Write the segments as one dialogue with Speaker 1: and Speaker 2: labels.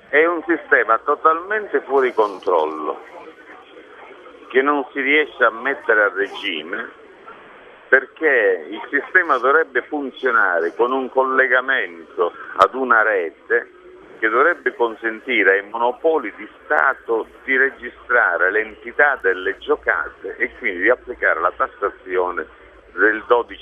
Speaker 1: È un sistema totalmente fuori controllo, che non si riesce a mettere a regime, perché il sistema dovrebbe funzionare con un collegamento ad una rete che dovrebbe consentire ai monopoli di Stato di registrare l'entità delle giocate e quindi di applicare la tassazione del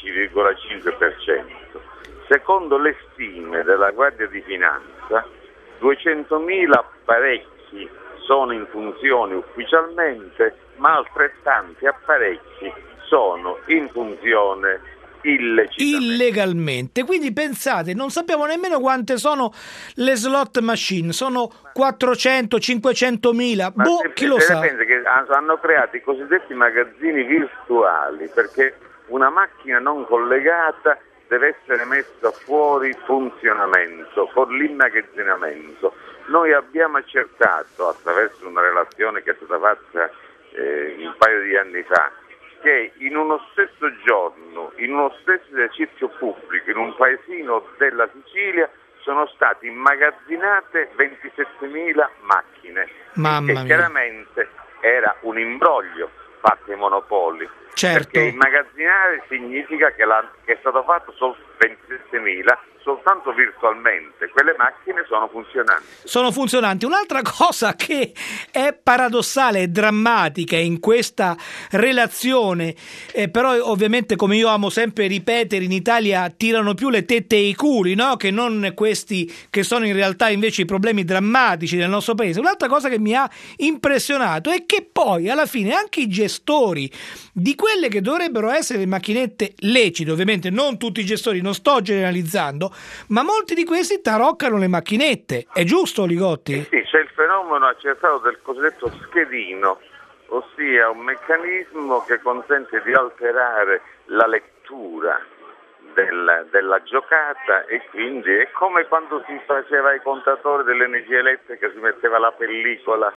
Speaker 1: 12,5%. Secondo le stime della Guardia di Finanza, 200.000 apparecchi sono in funzione ufficialmente, ma altrettanti apparecchi sono in funzione
Speaker 2: illegalmente. Quindi pensate, non sappiamo nemmeno quante sono le slot machine, sono 400, 500.000, chi lo sa?
Speaker 1: Pensa che hanno creato i cosiddetti magazzini virtuali, perché una macchina non collegata deve essere messa fuori funzionamento, con l'immagazzinamento. Noi abbiamo accertato, attraverso una relazione che è stata fatta un paio di anni fa, che in uno stesso giorno, in uno stesso esercizio pubblico, in un paesino della Sicilia, sono state immagazzinate 27.000 macchine.
Speaker 2: Mamma mia.
Speaker 1: Chiaramente era un imbroglio fatto ai monopoli.
Speaker 2: Certo.
Speaker 1: Perché immagazzinare significa che è stato fatto solo 27.000 soltanto virtualmente. Quelle macchine sono funzionanti.
Speaker 2: Un'altra cosa che è paradossale e drammatica in questa relazione, però ovviamente, come io amo sempre ripetere, in Italia tirano più le tette e i culi, no? Che non questi che sono in realtà invece i problemi drammatici del nostro paese. Un'altra cosa che mi ha impressionato è che poi alla fine anche i gestori di quelle che dovrebbero essere le macchinette lecite, ovviamente non tutti i gestori, non sto generalizzando, ma molti di questi taroccano le macchinette. È giusto, Ligotti?
Speaker 1: Sì, c'è il fenomeno accertato del cosiddetto schedino, ossia un meccanismo che consente di alterare la lettura della giocata, e quindi è come quando si faceva i contatori dell'energia elettrica, si metteva la pellicola